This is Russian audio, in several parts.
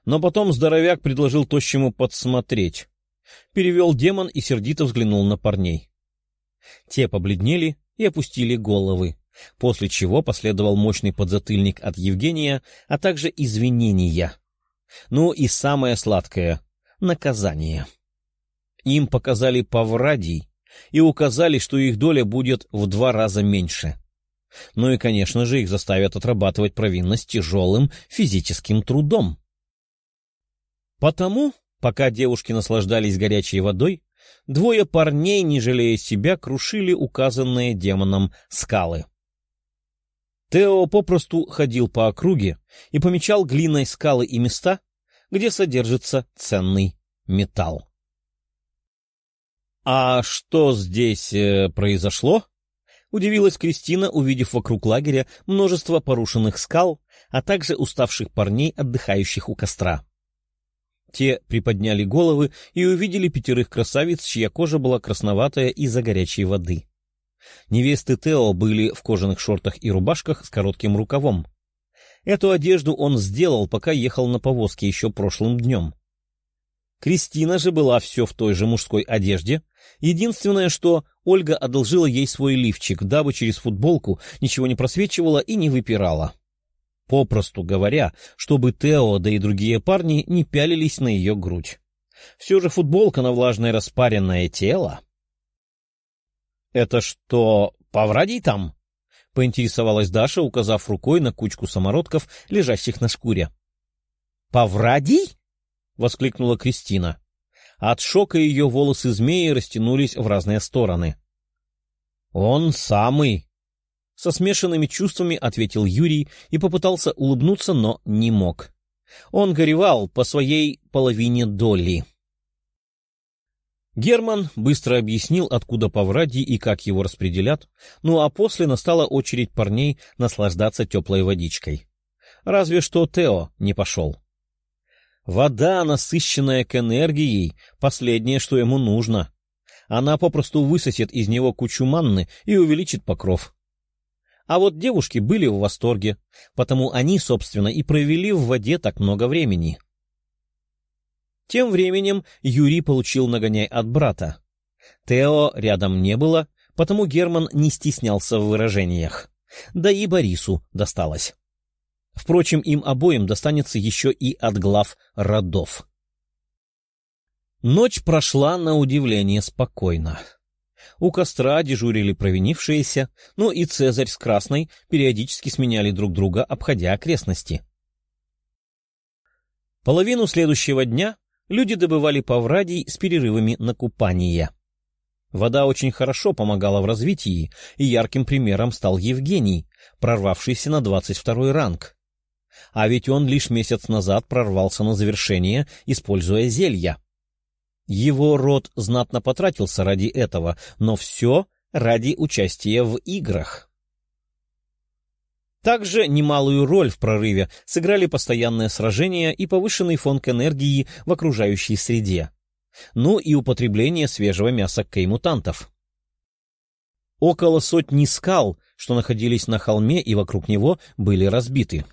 Но потом здоровяк предложил тощему подсмотреть. Перевел демон и сердито взглянул на парней. Те побледнели и опустили головы, после чего последовал мощный подзатыльник от Евгения, а также извинения. Ну и самое сладкое — наказание. Им показали поврадий и указали, что их доля будет в 2 раза меньше. Ну и, конечно же, их заставят отрабатывать провинность тяжелым физическим трудом. Потому, пока девушки наслаждались горячей водой, 2 парней, не жалея себя, крушили указанные демоном скалы. Тео попросту ходил по округе и помечал глиной скалы и места, где содержится ценный металл. «А что здесь произошло?» — удивилась Кристина, увидев вокруг лагеря множество порушенных скал, а также уставших парней, отдыхающих у костра. Те приподняли головы и увидели 5 красавиц, чья кожа была красноватая из-за горячей воды. Невесты Тео были в кожаных шортах и рубашках с коротким рукавом. Эту одежду он сделал, пока ехал на повозке еще прошлым днем. Кристина же была все в той же мужской одежде. Единственное, что Ольга одолжила ей свой лифчик, дабы через футболку ничего не просвечивало и не выпирало. Попросту говоря, чтобы Тео, да и другие парни не пялились на ее грудь. Все же футболка на влажное распаренное тело. — Это что, Поврадий там? — поинтересовалась Даша, указав рукой на кучку самородков, лежащих на шкуре. — Поврадий? — воскликнула Кристина. От шока ее волосы змеи растянулись в разные стороны. — Он самый! — со смешанными чувствами ответил Юрий и попытался улыбнуться, но не мог. Он горевал по своей половине доли. Герман быстро объяснил, откуда Поврадий и как его распределят, ну а после настала очередь парней наслаждаться теплой водичкой. Разве что Тео не пошел. Вода, насыщенная к энергией, последнее, что ему нужно. Она попросту высосет из него кучу манны и увеличит покров. А вот девушки были в восторге, потому они, собственно, и провели в воде так много времени. Тем временем Юрий получил нагоняй от брата. Тео рядом не было, потому Герман не стеснялся в выражениях. Да и Борису досталось. Впрочем, им обоим достанется еще и от глав родов. Ночь прошла на удивление спокойно. У костра дежурили провинившиеся, но и Цезарь с Красной периодически сменяли друг друга, обходя окрестности. Половину следующего дня люди добывали Поврадий с перерывами на купание. Вода очень хорошо помогала в развитии, и ярким примером стал Евгений, прорвавшийся на 22-й ранг. А ведь он лишь месяц назад прорвался на завершение, используя зелья. Его род знатно потратился ради этого, но все ради участия в играх. Также немалую роль в прорыве сыграли постоянные сражения и повышенный фон энергии в окружающей среде, ну и употребление свежего мяса кей-мутантов. Около 100 скал, что находились на холме и вокруг него, были разбиты.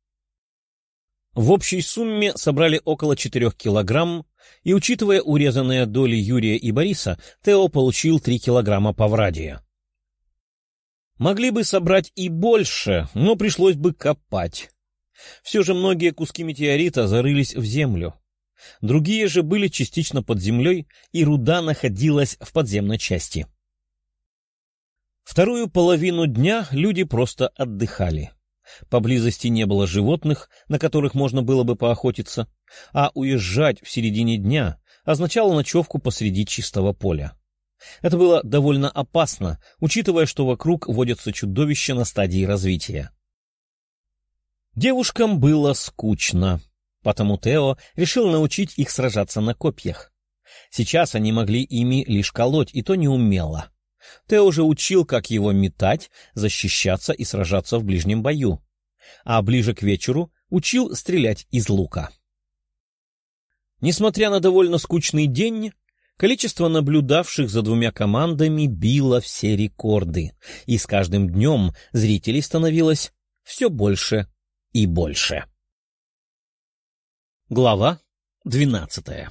В общей сумме собрали около 4 килограмм, и, учитывая урезанные доли Юрия и Бориса, Тео получил 3 килограмма Поврадия. Могли бы собрать и больше, но пришлось бы копать. Все же многие куски метеорита зарылись в землю. Другие же были частично под землей, и руда находилась в подземной части. Вторую половину дня люди просто отдыхали. Поблизости не было животных, на которых можно было бы поохотиться, а уезжать в середине дня означало ночевку посреди чистого поля. Это было довольно опасно, учитывая, что вокруг водятся чудовища на стадии развития. Девушкам было скучно, потому Тео решил научить их сражаться на копьях. Сейчас они могли ими лишь колоть, и то неумело. Тео же учил, как его метать, защищаться и сражаться в ближнем бою, а ближе к вечеру учил стрелять из лука. Несмотря на довольно скучный день, количество наблюдавших за 2 командами било все рекорды, и с каждым днем зрителей становилось все больше и больше. Глава 12.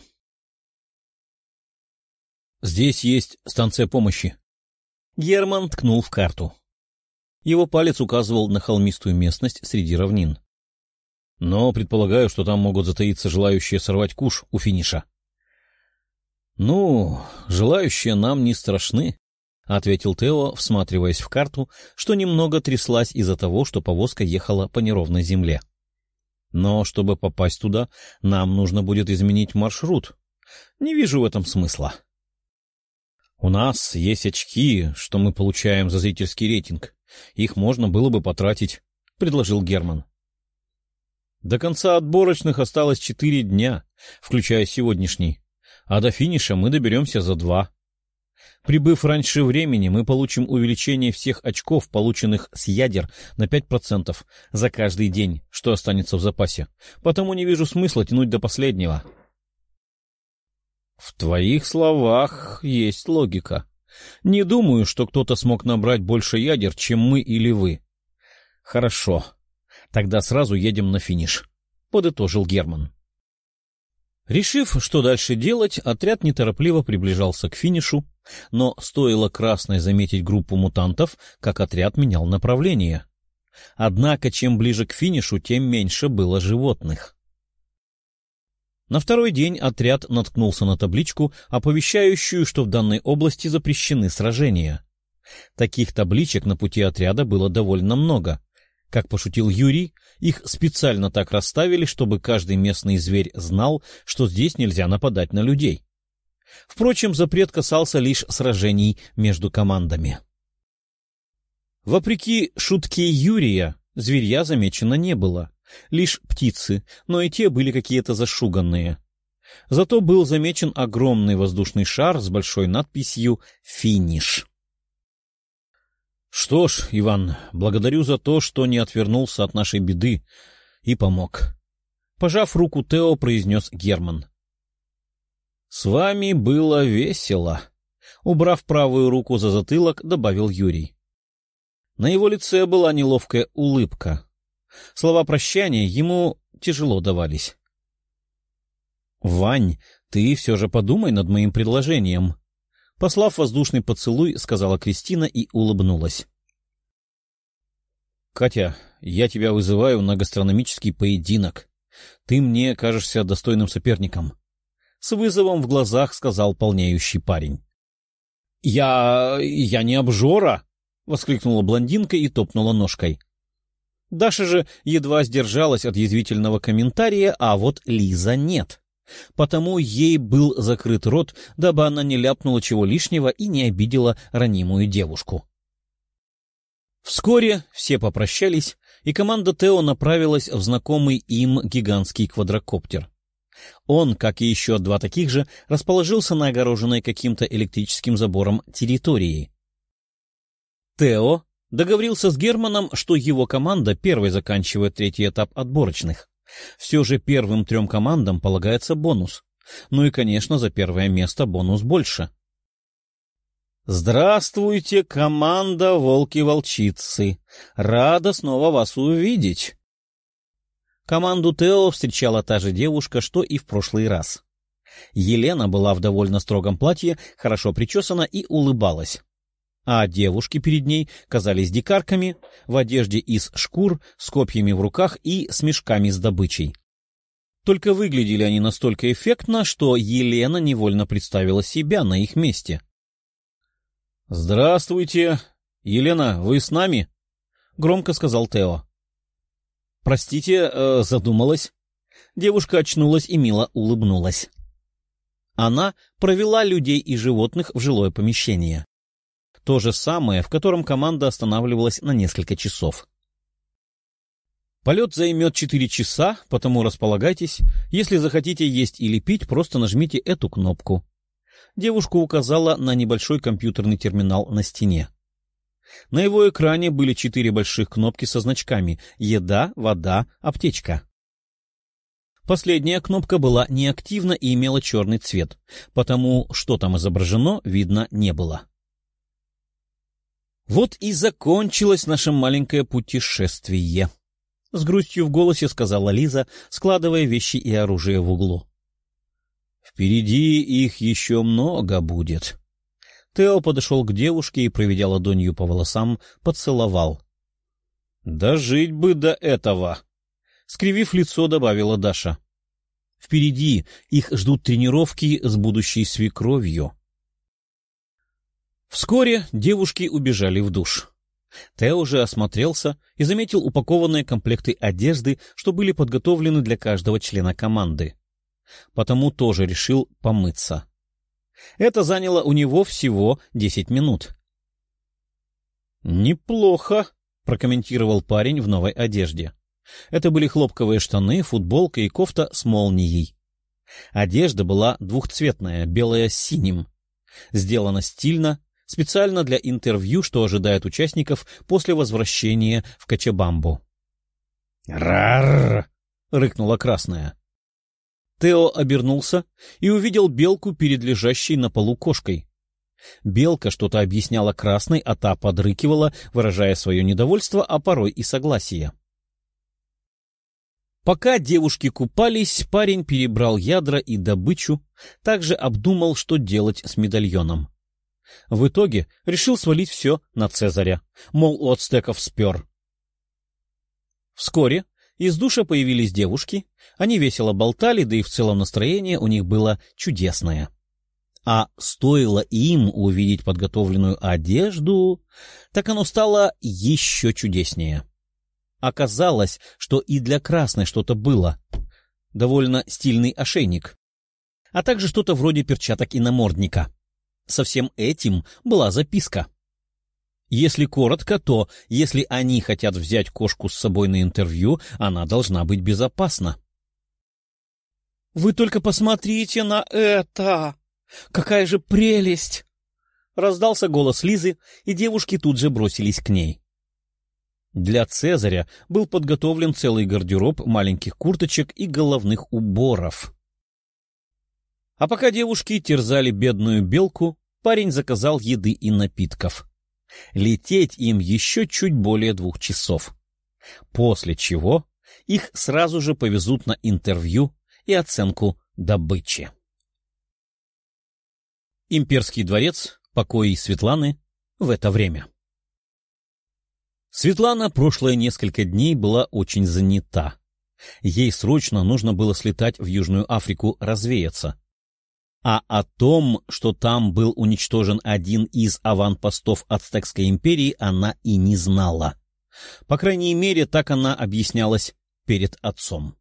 «Здесь есть станция помощи». Герман ткнул в карту. Его палец указывал на холмистую местность среди равнин. «Но предполагаю, что там могут затаиться желающие сорвать куш у финиша». «Ну, желающие нам не страшны», — ответил Тео, всматриваясь в карту, что немного тряслась из-за того, что повозка ехала по неровной земле. «Но чтобы попасть туда, нам нужно будет изменить маршрут. Не вижу в этом смысла». «У нас есть очки, что мы получаем за зрительский рейтинг. Их можно было бы потратить», — предложил Герман. «До конца отборочных осталось 4 дня, включая сегодняшний, а до финиша мы доберемся за 2. Прибыв раньше времени, мы получим увеличение всех очков, полученных с ядер, на 5% за каждый день, что останется в запасе, потому не вижу смысла тянуть до последнего». «В твоих словах есть логика. Не думаю, что кто-то смог набрать больше ядер, чем мы или вы». «Хорошо. Тогда сразу едем на финиш», — подытожил Герман. Решив, что дальше делать, отряд неторопливо приближался к финишу, но стоило Красной заметить группу мутантов, как отряд менял направление. Однако, чем ближе к финишу, тем меньше было животных. На второй день отряд наткнулся на табличку, оповещающую, что в данной области запрещены сражения. Таких табличек на пути отряда было довольно много. Как пошутил Юрий, их специально так расставили, чтобы каждый местный зверь знал, что здесь нельзя нападать на людей. Впрочем, запрет касался лишь сражений между командами. Вопреки шутке Юрия, зверья замечено не было. Лишь птицы, но и те были какие-то зашуганные. Зато был замечен огромный воздушный шар с большой надписью «Финиш». «Что ж, Иван, благодарю за то, что не отвернулся от нашей беды и помог», — пожав руку Тео, произнес Герман. «С вами было весело», — убрав правую руку за затылок, добавил Юрий. На его лице была неловкая улыбка. Слова прощания ему тяжело давались. «Вань, ты все же подумай над моим предложением», — послав воздушный поцелуй, сказала Кристина и улыбнулась. «Катя, я тебя вызываю на гастрономический поединок. Ты мне кажешься достойным соперником», — с вызовом в глазах сказал полнеющий парень. Я не обжора», — воскликнула блондинка и топнула ножкой. Даша же едва сдержалась от язвительного комментария, а вот Лиза нет. Потому ей был закрыт рот, дабы она не ляпнула чего лишнего и не обидела ранимую девушку. Вскоре все попрощались, и команда Тео направилась в знакомый им гигантский квадрокоптер. Он, как и еще 2 таких же, расположился на огороженной каким-то электрическим забором территории. Тео договорился с Германом, что его команда первой заканчивает 3-й этап отборочных. Все же первым 3 командам полагается бонус. Ну и, конечно, за первое место бонус больше. «Здравствуйте, команда Волки-Волчицы! Рада снова вас увидеть!» Команду Тео встречала та же девушка, что и в прошлый раз. Елена была в довольно строгом платье, хорошо причесана и улыбалась. А девушки перед ней казались дикарками, в одежде из шкур, с копьями в руках и с мешками с добычей. Только выглядели они настолько эффектно, что Елена невольно представила себя на их месте. «Здравствуйте! Елена, вы с нами?» — громко сказал Тео. «Простите, задумалась». Девушка очнулась и мило улыбнулась. Она провела людей и животных в жилое помещение. То же самое, в котором команда останавливалась на несколько часов. Полет займет 4 часа, потому располагайтесь. Если захотите есть или пить, просто нажмите эту кнопку. Девушка указала на небольшой компьютерный терминал на стене. На его экране были 4 больших кнопки со значками «Еда», «Вода», «Аптечка». Последняя кнопка была неактивна и имела черный цвет, потому что там изображено, видно не было. Вот и закончилось наше маленькое путешествие. с грустью в голосе сказала Лиза, складывая вещи и оружие в углу. Впереди их еще много будет. Тео подошел к девушке и, проведя ладонью по волосам, поцеловал. «Дожить бы до этого!» — скривив лицо, добавила Даша. «Впереди их ждут тренировки с будущей свекровью». Вскоре девушки убежали в душ. Тео уже осмотрелся и заметил упакованные комплекты одежды, что были подготовлены для каждого члена команды. Потому тоже решил помыться. Это заняло у него всего 10 минут. «Неплохо», — прокомментировал парень в новой одежде. Это были хлопковые штаны, футболка и кофта с молнией. Одежда была двухцветная, белая с синим. Сделана стильно, специально для интервью, что ожидает участников после возвращения в Кочабамбу. «Рарр!» — рыкнула красная. Тео обернулся и увидел белку перед лежащей на полу кошкой. Белка что-то объясняла красной, а та подрыкивала, выражая свое недовольство, а порой и согласие. Пока девушки купались, парень перебрал ядра и добычу, также обдумал, что делать с медальоном. В итоге решил свалить все на Цезаря, мол, у ацтеков спер. Вскоре из душа появились девушки, они весело болтали, да и в целом настроение у них было чудесное. А стоило им увидеть подготовленную одежду, так оно стало еще чудеснее. Оказалось, что и для красной что-то было. Довольно стильный ошейник. А также что-то вроде перчаток и намордника. Со всем этим была записка. Если коротко, то если они хотят взять кошку с собой на интервью, она должна быть безопасна. «Вы только посмотрите на это! Какая же прелесть!» Раздался голос Лизы, и девушки тут же бросились к ней. Для Цезаря был подготовлен целый гардероб маленьких курточек и головных уборов. А пока девушки терзали бедную белку, парень заказал еды и напитков. Лететь им еще чуть более 2 часов. После чего их сразу же повезут на интервью и оценку добычи. Имперский дворец, покои Светланы в это время. Светлана прошлые несколько дней была очень занята. Ей срочно нужно было слетать в Южную Африку развеяться. А о том, что там был уничтожен один из аванпостов Ацтекской империи, она и не знала. По крайней мере, так она объяснялась перед отцом.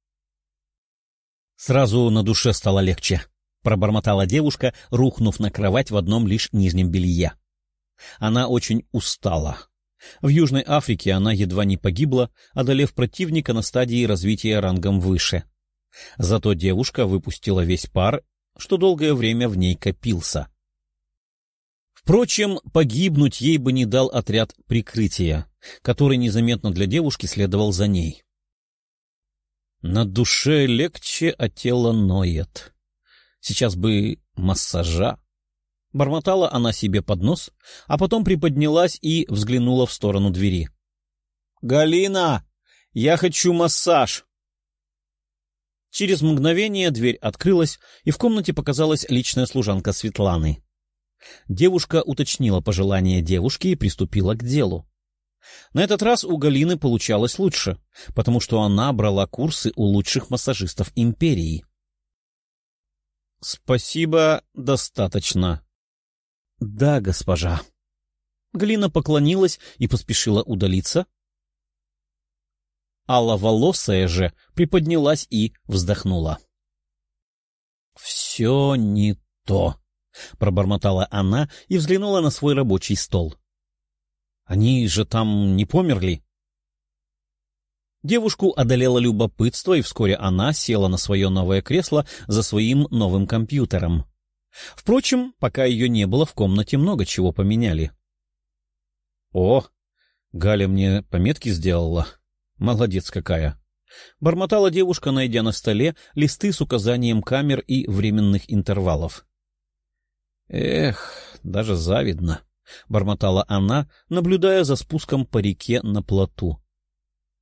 Сразу на душе стало легче, пробормотала девушка, рухнув на кровать в одном лишь нижнем белье. Она очень устала. В Южной Африке она едва не погибла, одолев противника на стадии развития рангом выше. Зато девушка выпустила весь пар, что долгое время в ней копился. Впрочем, погибнуть ей бы не дал отряд прикрытия, который незаметно для девушки следовал за ней. На душе легче, а тело ноет. Сейчас бы массажа. Бормотала она себе под нос, а потом приподнялась и взглянула в сторону двери. — Галина, я хочу массаж! Через мгновение дверь открылась, и в комнате показалась личная служанка Светланы. Девушка уточнила пожелание девушки и приступила к делу. На этот раз у Галины получалось лучше, потому что она брала курсы у лучших массажистов империи. — Спасибо, достаточно. — Да, госпожа. Галина поклонилась и поспешила удалиться. Алловолосая же приподнялась и вздохнула. — Все не то, — пробормотала она и взглянула на свой рабочий стол. — Они же там не померли? Девушку одолело любопытство, и вскоре она села на свое новое кресло за своим новым компьютером. Впрочем, пока ее не было, в комнате много чего поменяли. — О, Галя мне пометки сделала. Молодец какая! — бормотала девушка, найдя на столе листы с указанием камер и временных интервалов. — Эх, даже завидно! — бормотала она, наблюдая за спуском по реке на плоту. —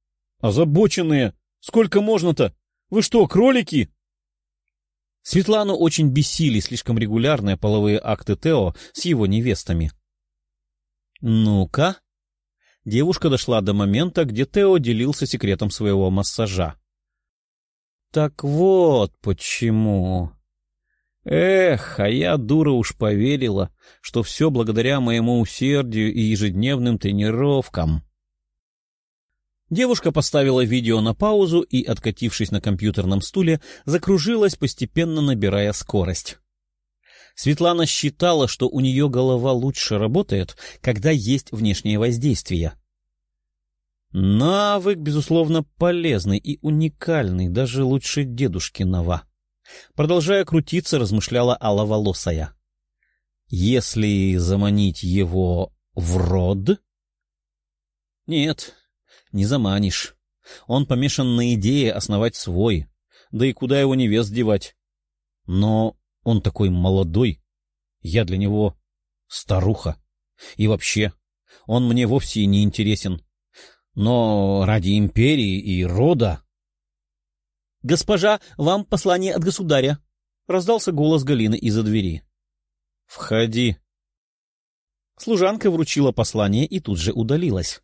Озабоченные! Сколько можно-то? Вы что, кролики? Светлану очень бесили слишком регулярные половые акты Тео с его невестами. «Ну-ка». Девушка дошла до момента, где Тео делился секретом своего массажа. «Так вот почему. Эх, а я, дура, уж поверила, что все благодаря моему усердию и ежедневным тренировкам». Девушка поставила видео на паузу и, откатившись на компьютерном стуле, закружилась, постепенно набирая скорость. Светлана считала, что у нее голова лучше работает, когда есть внешнее воздействие. Навык, безусловно, полезный и уникальный, даже лучше дедушкиного. Продолжая крутиться, размышляла аловолосая. Если заманить его в род? Нет, не заманишь. Он помешан на идее основать свой. Да и куда его невест девать? Но он такой молодой. Я для него старуха. И вообще, он мне вовсе не интересен. Но ради империи и рода... — Госпожа, вам послание от государя! — раздался голос Галины из-за двери. — Входи. Служанка вручила послание и тут же удалилась.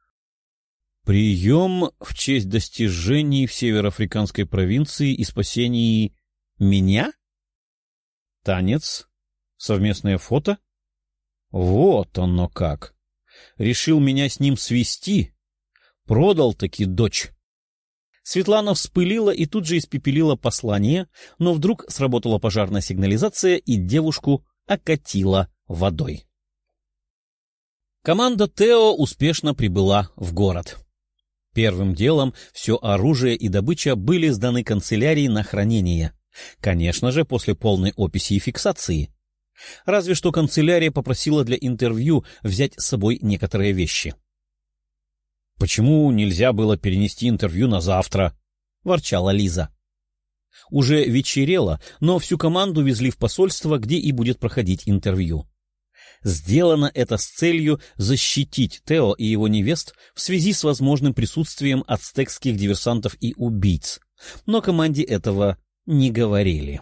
Прием в честь достижений в североафриканской провинции и спасении меня? Танец? Совместное фото? Вот оно как. Решил меня с ним свести. Продал-таки дочь. Светлана вспылила и тут же испепелила послание, но вдруг сработала пожарная сигнализация, и девушку окатила водой. Команда Тео успешно прибыла в город. Первым делом все оружие и добыча были сданы канцелярии на хранение. Конечно же, после полной описи и фиксации. Разве что канцелярия попросила для интервью взять с собой некоторые вещи. «Почему нельзя было перенести интервью на завтра?» — ворчала Лиза. Уже вечерело, но всю команду везли в посольство, где и будет проходить интервью. Сделано это с целью защитить Тео и его невест в связи с возможным присутствием ацтекских диверсантов и убийц, но команде этого не говорили.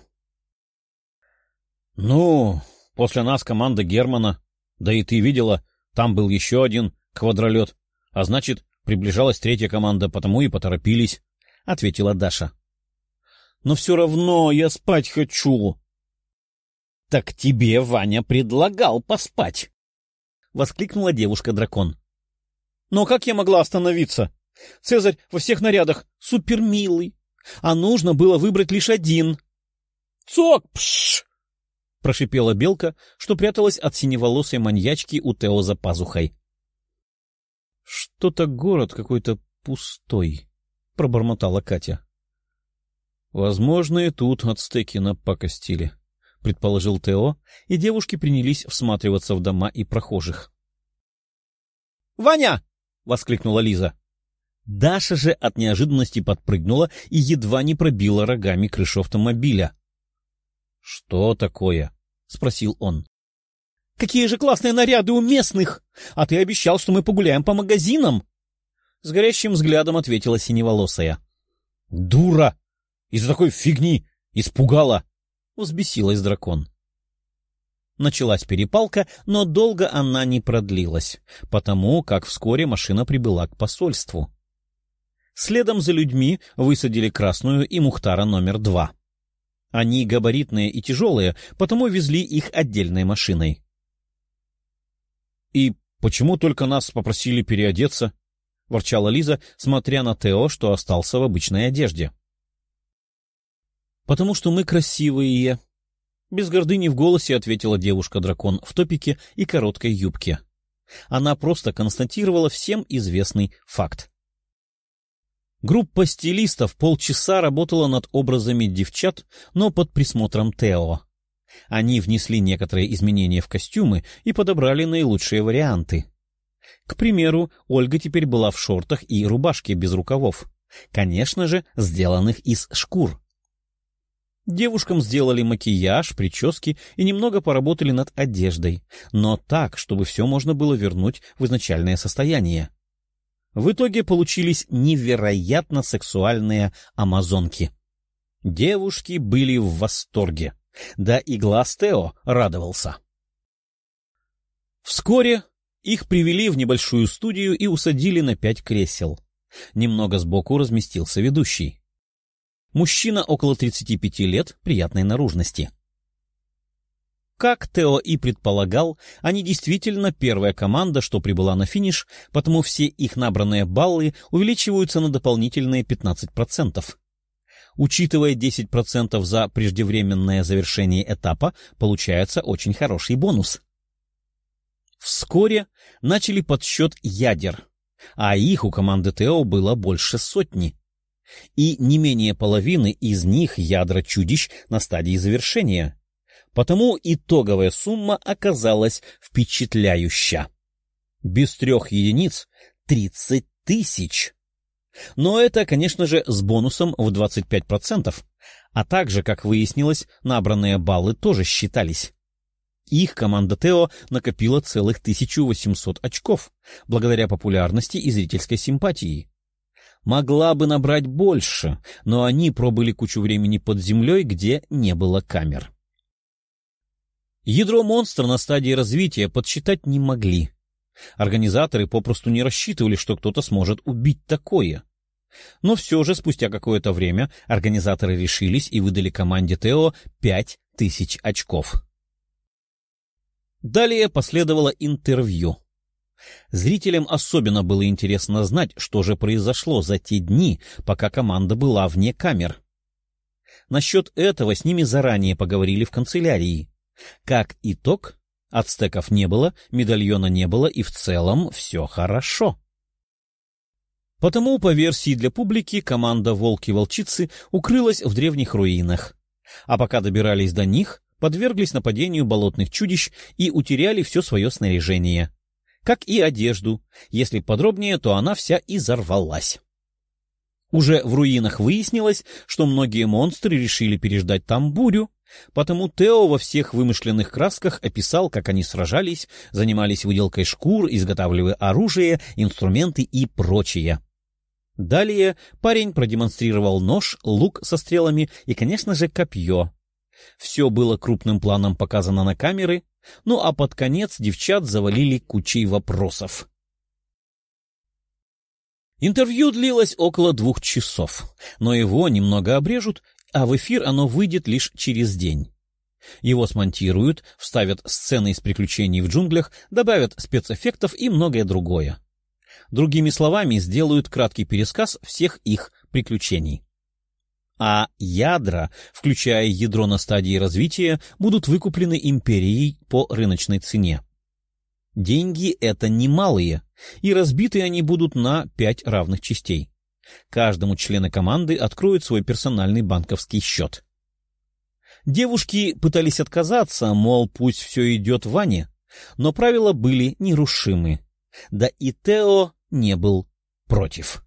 «Ну, после нас команда Германа, да и ты видела, там был еще один квадролет, а значит, приближалась третья команда, потому и поторопились», — ответила Даша. «Но все равно я спать хочу». «Так тебе Ваня предлагал поспать!» — воскликнула девушка-дракон. «Но как я могла остановиться? Цезарь во всех нарядах супермилый, а нужно было выбрать лишь один». «Цок! Пшш!» — прошипела белка, что пряталась от синеволосой маньячки у Тео за пазухой. «Что-то город какой-то пустой», — пробормотала Катя. «Возможно, и тут ацтеки напакостили», — предположил Тео, и девушки принялись всматриваться в дома и прохожих. «Ваня!» — воскликнула Лиза. Даша же от неожиданности подпрыгнула и едва не пробила рогами крышу автомобиля. «Что такое?» — спросил он. «Какие же классные наряды у местных! А ты обещал, что мы погуляем по магазинам!» С горящим взглядом ответила синеволосая. «Дура! Из-за такой фигни испугала!» — взбесилась дракон. Началась перепалка, но долго она не продлилась, потому как вскоре машина прибыла к посольству. Следом за людьми высадили Красную и Мухтара номер 2. Они габаритные и тяжелые, потому везли их отдельной машиной. «И почему только нас попросили переодеться?» — ворчала Лиза, смотря на Тео, что остался в обычной одежде. «Потому что мы красивые», — без гордыни в голосе ответила девушка-дракон в топике и короткой юбке. Она просто констатировала всем известный факт. Группа стилистов полчаса работала над образами девчат, но под присмотром Тео. Они внесли некоторые изменения в костюмы и подобрали наилучшие варианты. К примеру, Ольга теперь была в шортах и рубашке без рукавов, конечно же, сделанных из шкур. Девушкам сделали макияж, прически и немного поработали над одеждой, но так, чтобы все можно было вернуть в изначальное состояние. В итоге получились невероятно сексуальные амазонки. Девушки были в восторге, да и глаз Тео радовался. Вскоре их привели в небольшую студию и усадили на 5 кресел. Немного сбоку разместился ведущий. Мужчина около 35 лет, приятной наружности. Как Тео и предполагал, они действительно первая команда, что прибыла на финиш, потому все их набранные баллы увеличиваются на дополнительные 15%. Учитывая 10% за преждевременное завершение этапа, получается очень хороший бонус. Вскоре начали подсчет ядер, а их у команды Тео было больше 100. И не менее половины из них ядра чудищ на стадии завершения. Потому итоговая сумма оказалась впечатляюща. Без 3 единиц — 30 тысяч. Но это, конечно же, с бонусом в 25%, а также, как выяснилось, набранные баллы тоже считались. Их команда Тео накопила целых 1800 очков, благодаря популярности и зрительской симпатии. Могла бы набрать больше, но они пробыли кучу времени под землей, где не было камер. Ядро монстра на стадии развития подсчитать не могли. Организаторы попросту не рассчитывали, что кто-то сможет убить такое. Но все же спустя какое-то время организаторы решились и выдали команде Тео 5000 очков. Далее последовало интервью. Зрителям особенно было интересно знать, что же произошло за те дни, пока команда была вне камер. Насчет этого с ними заранее поговорили в канцелярии. Как итог, ацтеков не было, медальона не было, и в целом все хорошо. Потому, по версии для публики, команда «Волки-волчицы» укрылась в древних руинах. А пока добирались до них, подверглись нападению болотных чудищ и утеряли все свое снаряжение. Как и одежду. Если подробнее, то она вся изорвалась. Уже в руинах выяснилось, что многие монстры решили переждать там бурю, потому Тео во всех вымышленных красках описал, как они сражались, занимались выделкой шкур, изготавливая оружие, инструменты и прочее. Далее парень продемонстрировал нож, лук со стрелами и, конечно же, копье. Все было крупным планом показано на камеры, ну а под конец девчат завалили кучей вопросов. Интервью длилось около 2 часов, но его немного обрежут, а в эфир оно выйдет лишь через день. Его смонтируют, вставят сцены из приключений в джунглях, добавят спецэффектов и многое другое. Другими словами, сделают краткий пересказ всех их приключений. А ядра, включая ядро на стадии развития, будут выкуплены империей по рыночной цене. Деньги — это немалые, и разбиты они будут на 5 равных частей. Каждому члену команды откроют свой персональный банковский счет. Девушки пытались отказаться, мол, пусть все идет Ване, но правила были нерушимы. Да и Тео не был против.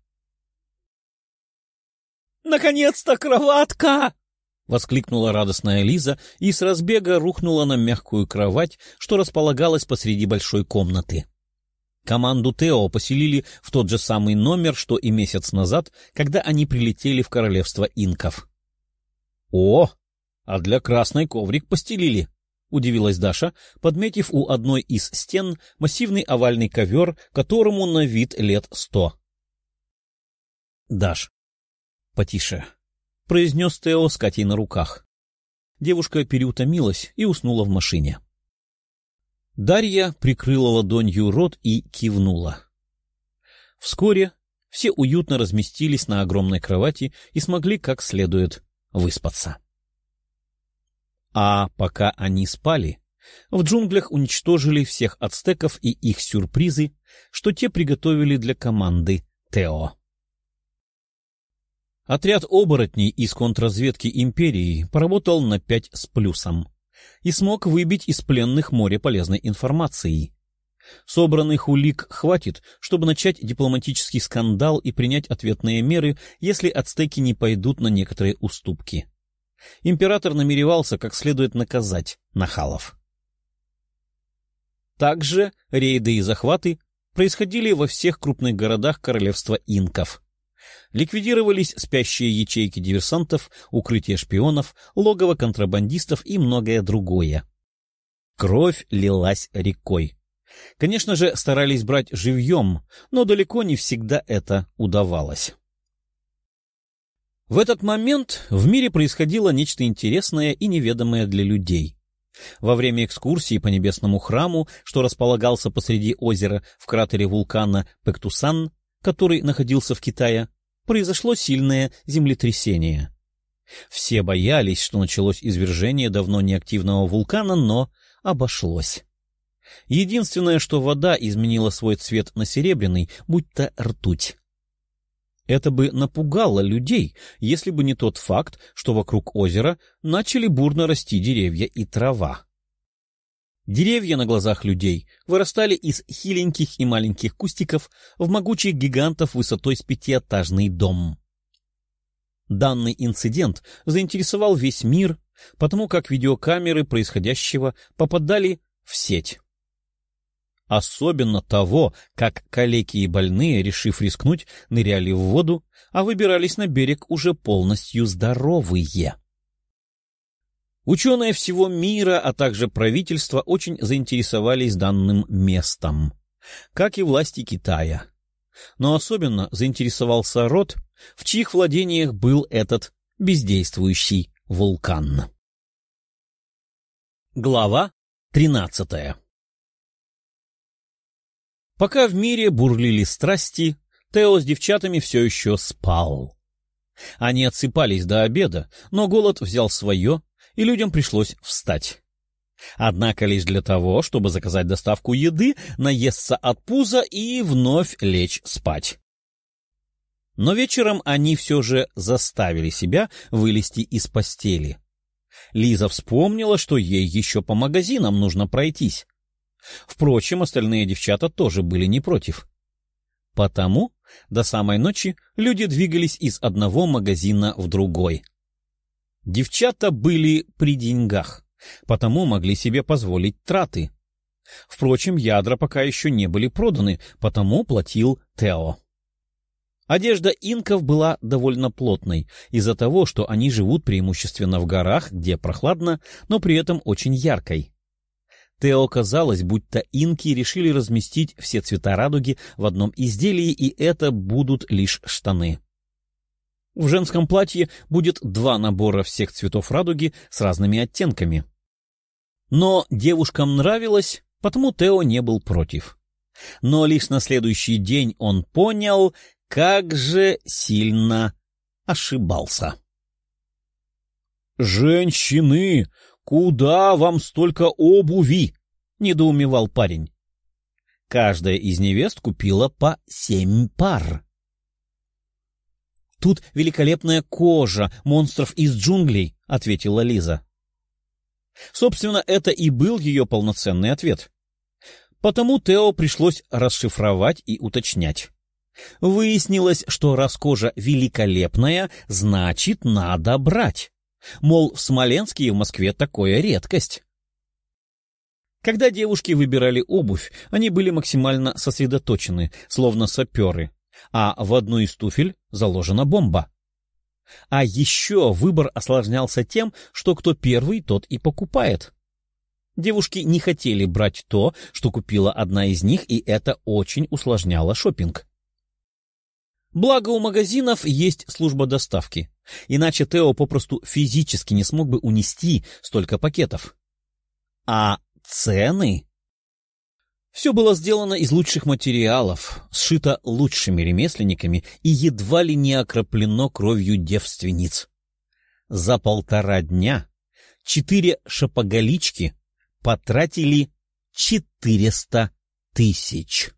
«Наконец-то кроватка!» — воскликнула радостная Лиза и с разбега рухнула на мягкую кровать, что располагалась посреди большой комнаты. Команду Тео поселили в тот же самый номер, что и месяц назад, когда они прилетели в королевство инков. — О, а для красной коврик постелили, — удивилась Даша, подметив у одной из стен массивный овальный ковер, которому на вид лет 100. — Даш, потише, — произнес Тео с Катей на руках. Девушка переутомилась и уснула в машине. Дарья прикрыла ладонью рот и кивнула. Вскоре все уютно разместились на огромной кровати и смогли как следует выспаться. А пока они спали, в джунглях уничтожили всех ацтеков и их сюрпризы, что те приготовили для команды Тео. Отряд оборотней из контрразведки империи поработал на 5 с плюсом и смог выбить из пленных море полезной информации. Собранных улик хватит, чтобы начать дипломатический скандал и принять ответные меры, если ацтеки не пойдут на некоторые уступки. Император намеревался как следует наказать нахалов. Также рейды и захваты происходили во всех крупных городах королевства инков. Ликвидировались спящие ячейки диверсантов, укрытия шпионов, логово контрабандистов и многое другое. Кровь лилась рекой. Конечно же, старались брать живьем, но далеко не всегда это удавалось. В этот момент в мире происходило нечто интересное и неведомое для людей. Во время экскурсии по небесному храму, что располагался посреди озера в кратере вулкана Пектусан, который находился в Китае, произошло сильное землетрясение. Все боялись, что началось извержение давно неактивного вулкана, но обошлось. Единственное, что вода изменила свой цвет на серебряный, будто ртуть. Это бы напугало людей, если бы не тот факт, что вокруг озера начали бурно расти деревья и трава. Деревья на глазах людей вырастали из хиленьких и маленьких кустиков в могучих гигантов высотой с пятиэтажный дом. Данный инцидент заинтересовал весь мир, потому как видеокамеры происходящего попадали в сеть. Особенно того, как калеки и больные, решив рискнуть, ныряли в воду, а выбирались на берег уже полностью здоровые. Ученые всего мира, а также правительство очень заинтересовались данным местом, как и власти Китая. Но особенно заинтересовался род, в чьих владениях был этот бездействующий вулкан. Глава 13. Пока в мире бурлили страсти, Тео с девчатами все еще спал. Они отсыпались до обеда, но голод взял свое, и людям пришлось встать. Однако лишь для того, чтобы заказать доставку еды, наесться от пуза и вновь лечь спать. Но вечером они все же заставили себя вылезти из постели. Лиза вспомнила, что ей еще по магазинам нужно пройтись. Впрочем, остальные девчата тоже были не против. Потому до самой ночи люди двигались из одного магазина в другой. Девчата были при деньгах, потому могли себе позволить траты. Впрочем, ядра пока еще не были проданы, потому платил Тео. Одежда инков была довольно плотной, из-за того, что они живут преимущественно в горах, где прохладно, но при этом очень яркой. Тео казалось, будто инки решили разместить все цвета радуги в одном изделии, и это будут лишь штаны. В женском платье будет 2 набора всех цветов радуги с разными оттенками. Но девушкам нравилось, потому Тео не был против. Но лишь на следующий день он понял, как же сильно ошибался. «Женщины! Куда вам столько обуви?» — недоумевал парень. Каждая из невест купила по 7 пар. «Тут великолепная кожа монстров из джунглей», — ответила Лиза. Собственно, это и был ее полноценный ответ. Потому Тео пришлось расшифровать и уточнять. Выяснилось, что раз кожа великолепная, значит, надо брать. Мол, в Смоленске и в Москве такое редкость. Когда девушки выбирали обувь, они были максимально сосредоточены, словно саперы, а в одну из туфель заложена бомба. А еще выбор осложнялся тем, что кто первый, тот и покупает. Девушки не хотели брать то, что купила одна из них, и это очень усложняло шопинг. Благо у магазинов есть служба доставки, иначе Тео попросту физически не смог бы унести столько пакетов. А цены? Все было сделано из лучших материалов, сшито лучшими ремесленниками и едва ли не окроплено кровью девственниц. За 1,5 дня 4 шопоголички потратили 400 тысяч.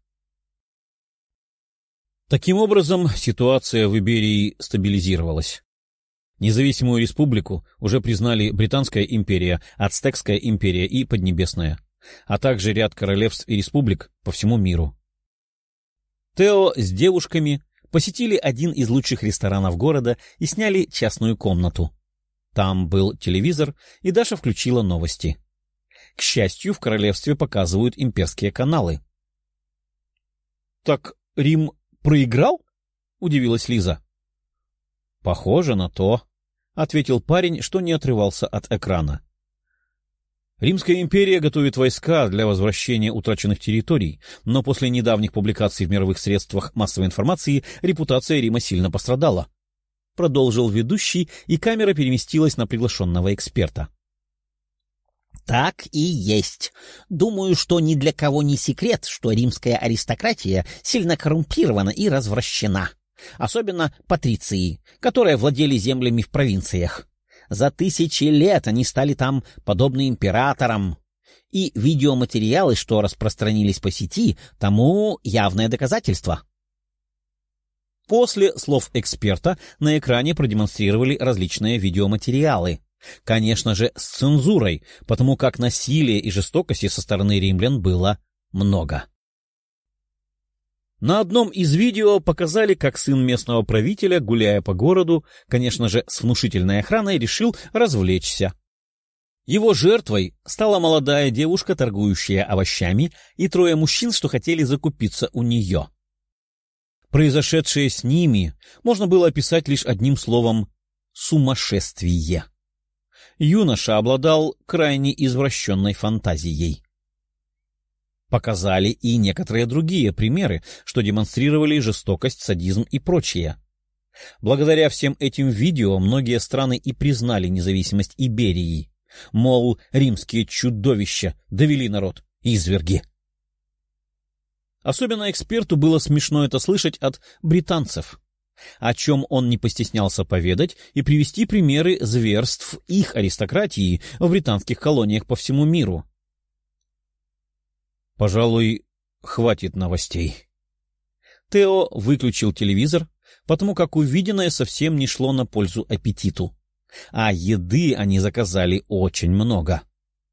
Таким образом, ситуация в Иберии стабилизировалась. Независимую республику уже признали Британская империя, Ацтекская империя и Поднебесная, а также ряд королевств и республик по всему миру. Тео с девушками посетили один из лучших ресторанов города и сняли частную комнату. Там был телевизор, и Даша включила новости. К счастью, в королевстве показывают имперские каналы. — Так Рим проиграл? — удивилась Лиза. — Похоже на то, — ответил парень, что не отрывался от экрана. Римская империя готовит войска для возвращения утраченных территорий, но после недавних публикаций в мировых средствах массовой информации репутация Рима сильно пострадала. Продолжил ведущий, и камера переместилась на приглашенного эксперта. Так и есть. Думаю, что ни для кого не секрет, что римская аристократия сильно коррумпирована и развращена. Особенно патриции, которые владели землями в провинциях. За тысячи лет они стали там подобны императорам. И видеоматериалы, что распространились по сети, тому явное доказательство. После слов эксперта на экране продемонстрировали различные видеоматериалы. Конечно же, с цензурой, потому как насилия и жестокости со стороны римлян было много. На одном из видео показали, как сын местного правителя, гуляя по городу, конечно же, с внушительной охраной, решил развлечься. Его жертвой стала молодая девушка, торгующая овощами, и трое мужчин, что хотели закупиться у нее. Произошедшее с ними можно было описать лишь одним словом — сумасшествие. Юноша обладал крайне извращенной фантазией. Показали и некоторые другие примеры, что демонстрировали жестокость, садизм и прочее. Благодаря всем этим видео многие страны и признали независимость Иберии. Мол, римские чудовища довели народ, изверги. Особенно эксперту было смешно это слышать от британцев, о чем он не постеснялся поведать и привести примеры зверств их аристократии в британских колониях по всему миру. Пожалуй, хватит новостей. Тео выключил телевизор, потому как увиденное совсем не шло на пользу аппетиту, а еды они заказали очень много.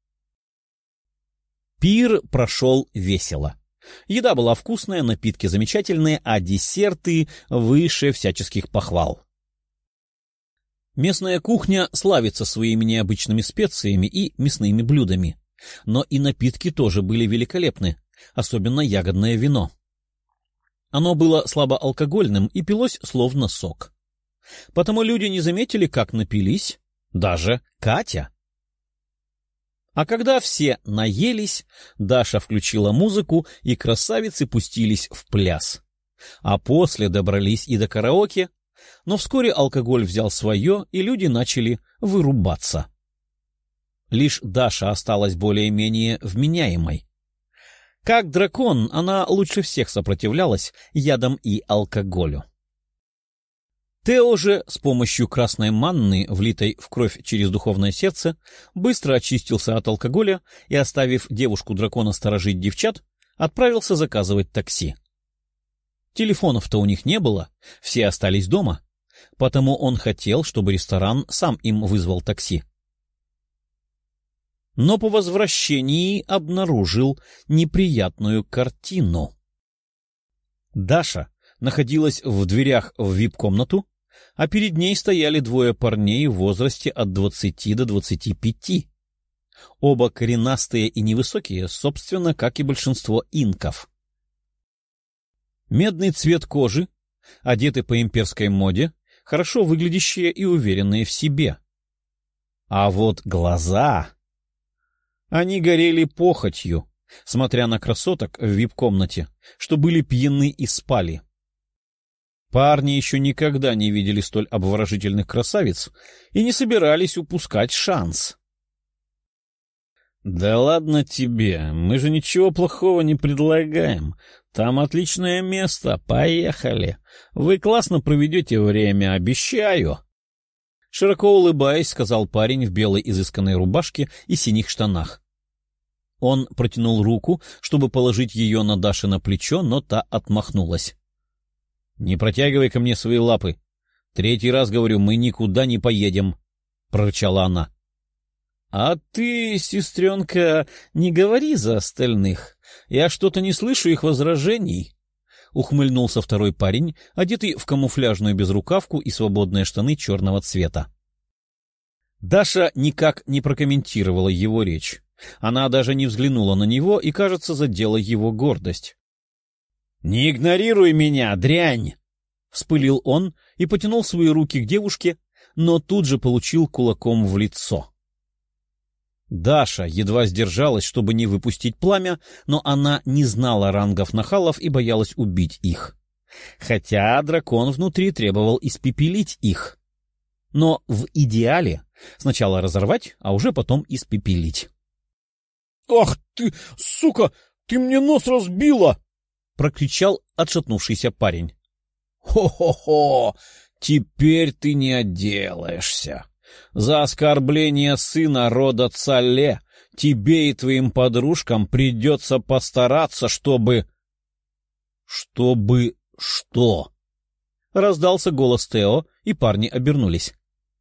Пир прошел весело. Еда была вкусная, напитки замечательные, а десерты выше всяческих похвал. Местная кухня славится своими необычными специями и мясными блюдами, но и напитки тоже были великолепны, особенно ягодное вино. Оно было слабоалкогольным и пилось словно сок. Потому люди не заметили, как напились, даже Катя. А когда все наелись, Даша включила музыку, и красавицы пустились в пляс. А после добрались и до караоке, но вскоре алкоголь взял свое, и люди начали вырубаться. Лишь Даша осталась более-менее вменяемой. Как дракон, она лучше всех сопротивлялась ядам и алкоголю. Тео же с помощью красной манны, влитой в кровь через духовное сердце, быстро очистился от алкоголя и, оставив девушку-дракона сторожить девчат, отправился заказывать такси. Телефонов-то у них не было, все остались дома, потому он хотел, чтобы ресторан сам им вызвал такси. Но по возвращении обнаружил неприятную картину. Даша находилась в дверях в вип-комнату, а перед ней стояли двое парней в возрасте от 20 до 25. Оба коренастые и невысокие, собственно, как и большинство инков. Медный цвет кожи, одеты по имперской моде, хорошо выглядящие и уверенные в себе. А вот глаза... Они горели похотью, смотря на красоток в вип-комнате, что были пьяны и спали. Парни еще никогда не видели столь обворожительных красавиц и не собирались упускать шанс. — Да ладно тебе, мы же ничего плохого не предлагаем. Там отличное место, поехали. Вы классно проведете время, обещаю. Широко улыбаясь, сказал парень в белой изысканной рубашке и синих штанах. Он протянул руку, чтобы положить ее на Дашино плечо, но та отмахнулась. — Не протягивай ко мне свои лапы. 3-й раз говорю, мы никуда не поедем, — прорычала она. — А ты, сестренка, не говори за остальных. Я что-то не слышу их возражений. — ухмыльнулся второй парень, одетый в камуфляжную безрукавку и свободные штаны черного цвета. Даша никак не прокомментировала его речь. Она даже не взглянула на него и, кажется, задела его гордость. — Не игнорируй меня, дрянь! — вспылил он и потянул свои руки к девушке, но тут же получил кулаком в лицо. Даша едва сдержалась, чтобы не выпустить пламя, но она не знала рангов нахалов и боялась убить их. Хотя дракон внутри требовал испепелить их. Но в идеале сначала разорвать, а уже потом испепелить. — Ах ты, сука, ты мне нос разбила! — прокричал отшатнувшийся парень. — Хо-хо-хо, теперь ты не отделаешься. За оскорбление сына рода Цалле тебе и твоим подружкам придется постараться, чтобы... — Чтобы что? — раздался голос Тео, и парни обернулись.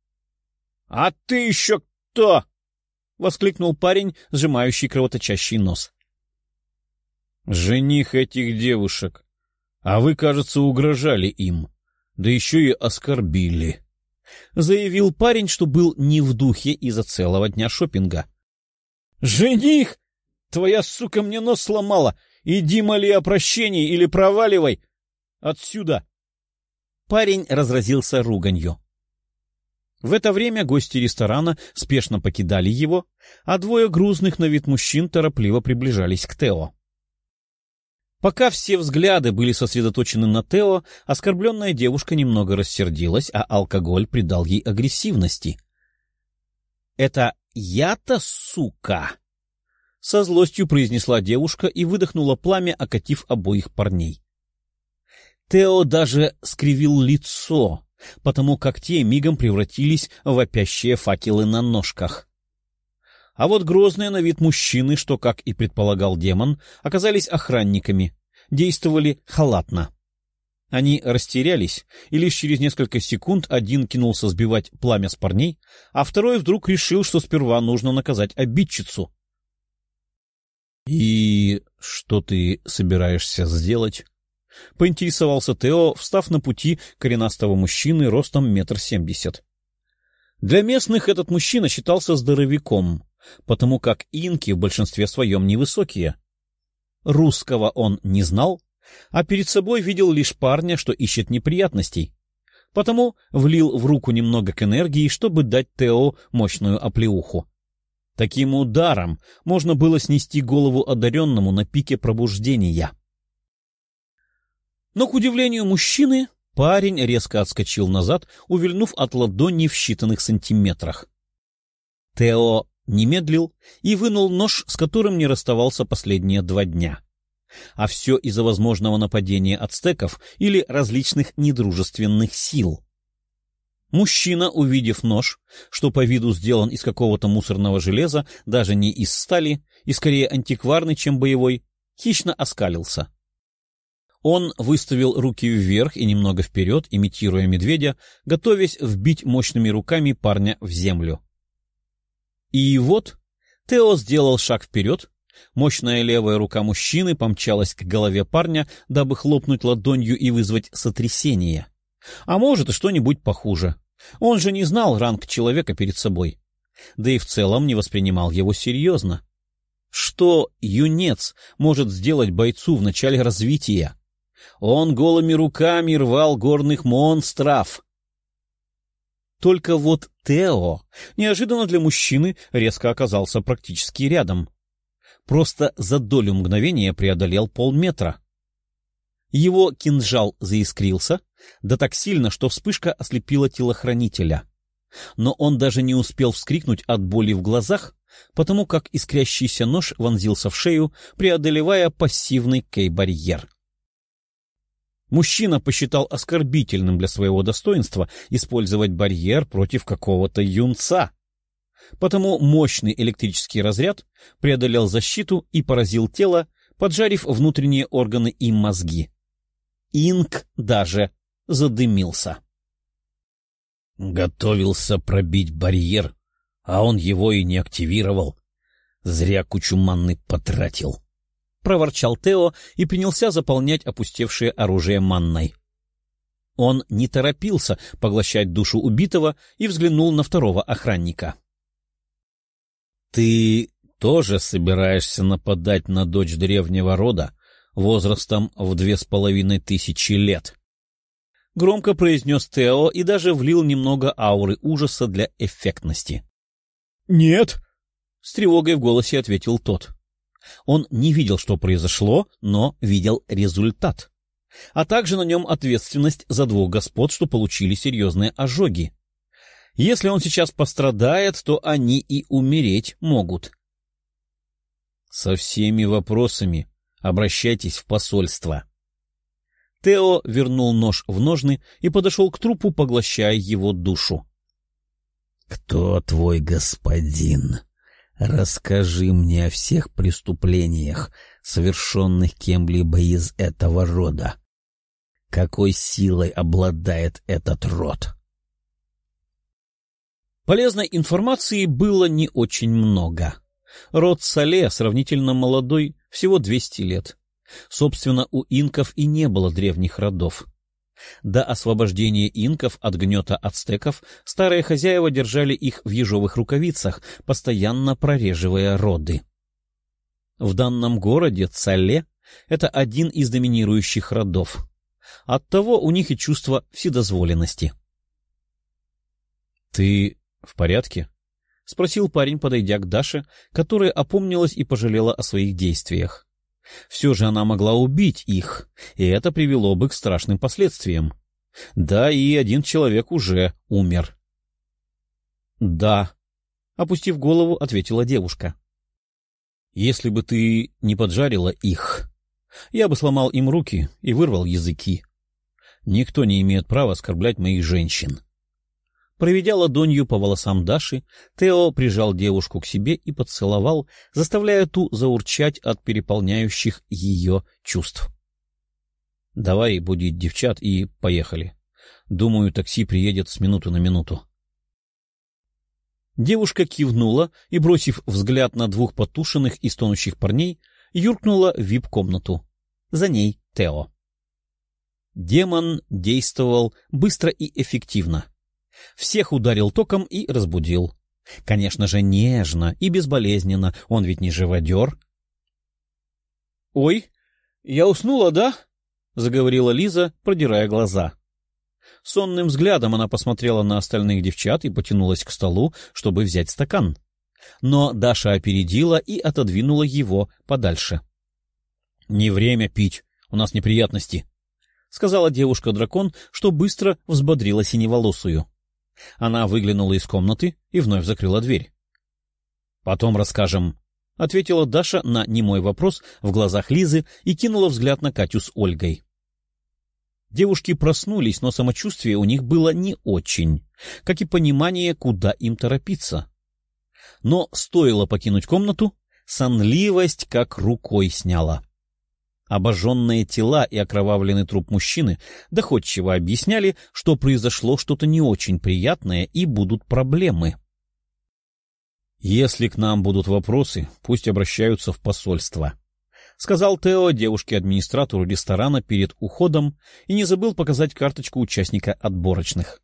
— А ты еще кто? — воскликнул парень, сжимающий кровоточащий нос. — Жених этих девушек. А вы, кажется, угрожали им, да еще и оскорбили. — заявил парень, что был не в духе из-за целого дня шопинга. — Жених? Твоя сука мне нос сломала! Иди моли о прощении или проваливай отсюда! Парень разразился руганью. В это время гости ресторана спешно покидали его, а двое грузных на вид мужчин торопливо приближались к Тео. Пока все взгляды были сосредоточены на Тео, оскорбленная девушка немного рассердилась, а алкоголь придал ей агрессивности. — Это я-то, сука! — со злостью произнесла девушка и выдохнула пламя, окатив обоих парней. Тео даже скривил лицо, потому как те мигом превратились в вопящие факелы на ножках. А вот грозные на вид мужчины, что, как и предполагал демон, оказались охранниками, действовали халатно. Они растерялись, и лишь через несколько секунд один кинулся сбивать пламя с парней, а второй вдруг решил, что сперва нужно наказать обидчицу. — И что ты собираешься сделать? — поинтересовался Тео, встав на пути коренастого мужчины ростом 1,70 м. Для местных этот мужчина считался здоровяком, потому как инки в большинстве своем невысокие. Русского он не знал, а перед собой видел лишь парня, что ищет неприятностей, потому влил в руку немного к энергии, чтобы дать Тео мощную оплеуху. Таким ударом можно было снести голову одаренному на пике пробуждения. Но, к удивлению мужчины, парень резко отскочил назад, увильнув от ладони в считанных сантиметрах. Тео не медлил и вынул нож, с которым не расставался последние 2 дня. А все из-за возможного нападения ацтеков или различных недружественных сил. Мужчина, увидев нож, что по виду сделан из какого-то мусорного железа, даже не из стали, и скорее антикварный, чем боевой, хищно оскалился. Он выставил руки вверх и немного вперед, имитируя медведя, готовясь вбить мощными руками парня в землю. И вот Тео сделал шаг вперед, мощная левая рука мужчины помчалась к голове парня, дабы хлопнуть ладонью и вызвать сотрясение. А может, и что-нибудь похуже. Он же не знал ранг человека перед собой. Да и в целом не воспринимал его серьезно. Что юнец может сделать бойцу в начале развития? Он голыми руками рвал горных монстров. Только вот Тео неожиданно для мужчины резко оказался практически рядом. Просто за долю мгновения преодолел полметра. Его кинжал заискрился, да так сильно, что вспышка ослепила телохранителя. Но он даже не успел вскрикнуть от боли в глазах, потому как искрящийся нож вонзился в шею, преодолевая пассивный кей-барьер. Мужчина посчитал оскорбительным для своего достоинства использовать барьер против какого-то юнца. Потому мощный электрический разряд преодолел защиту и поразил тело, поджарив внутренние органы и мозги. Инк даже задымился. Готовился пробить барьер, а он его и не активировал. Зря кучу манны потратил. — проворчал Тео и принялся заполнять опустевшее оружие манной. Он не торопился поглощать душу убитого и взглянул на второго охранника. — Ты тоже собираешься нападать на дочь древнего рода, возрастом в 2500 лет. Громко произнес Тео и даже влил немного ауры ужаса для эффектности. «Нет!» — с тревогой в голосе ответил тот. Он не видел, что произошло, но видел результат. А также на нем ответственность за двух господ, что получили серьезные ожоги. Если он сейчас пострадает, то они и умереть могут. Со всеми вопросами обращайтесь в посольство. Тео вернул нож в ножны и подошел к трупу, поглощая его душу. — Кто твой господин? Расскажи мне о всех преступлениях, совершенных кем-либо из этого рода. Какой силой обладает этот род? Полезной информации было не очень много. Род Сале сравнительно молодой, всего 200 лет. Собственно, у инков и не было древних родов. До освобождения инков от гнета ацтеков старые хозяева держали их в ежовых рукавицах, постоянно прореживая роды. В данном городе Цале — это один из доминирующих родов. Оттого у них и чувство вседозволенности. — Ты в порядке? — спросил парень, подойдя к Даше, которая опомнилась и пожалела о своих действиях. Все же она могла убить их, и это привело бы к страшным последствиям. Да, и один человек уже умер. — Да, — опустив голову, ответила девушка. — Если бы ты не поджарила их, я бы сломал им руки и вырвал языки. Никто не имеет права оскорблять моих женщин. Проведя ладонью по волосам Даши, Тео прижал девушку к себе и поцеловал, заставляя ту заурчать от переполняющих ее чувств. — Давай будить девчат и поехали. Думаю, такси приедет с минуты на минуту. Девушка кивнула и, бросив взгляд на двух потушенных и стонущих парней, юркнула в вип-комнату. За ней Тео. Демон действовал быстро и эффективно. Всех ударил током и разбудил. Конечно же, нежно и безболезненно, он ведь не живодер. — Ой, я уснула, да? — заговорила Лиза, продирая глаза. Сонным взглядом она посмотрела на остальных девчат и потянулась к столу, чтобы взять стакан. Но Даша опередила и отодвинула его подальше. — Не время пить, у нас неприятности, — сказала девушка-дракон, что быстро взбодрила синеволосую. Она выглянула из комнаты и вновь закрыла дверь. — Потом расскажем, — ответила Даша на немой вопрос в глазах Лизы и кинула взгляд на Катю с Ольгой. Девушки проснулись, но самочувствие у них было не очень, как и понимание, куда им торопиться. Но стоило покинуть комнату, сонливость как рукой сняла. Обожженные тела и окровавленный труп мужчины доходчиво объясняли, что произошло что-то не очень приятное и будут проблемы. «Если к нам будут вопросы, пусть обращаются в посольство», — сказал Тео девушке-администратору ресторана перед уходом и не забыл показать карточку участника отборочных.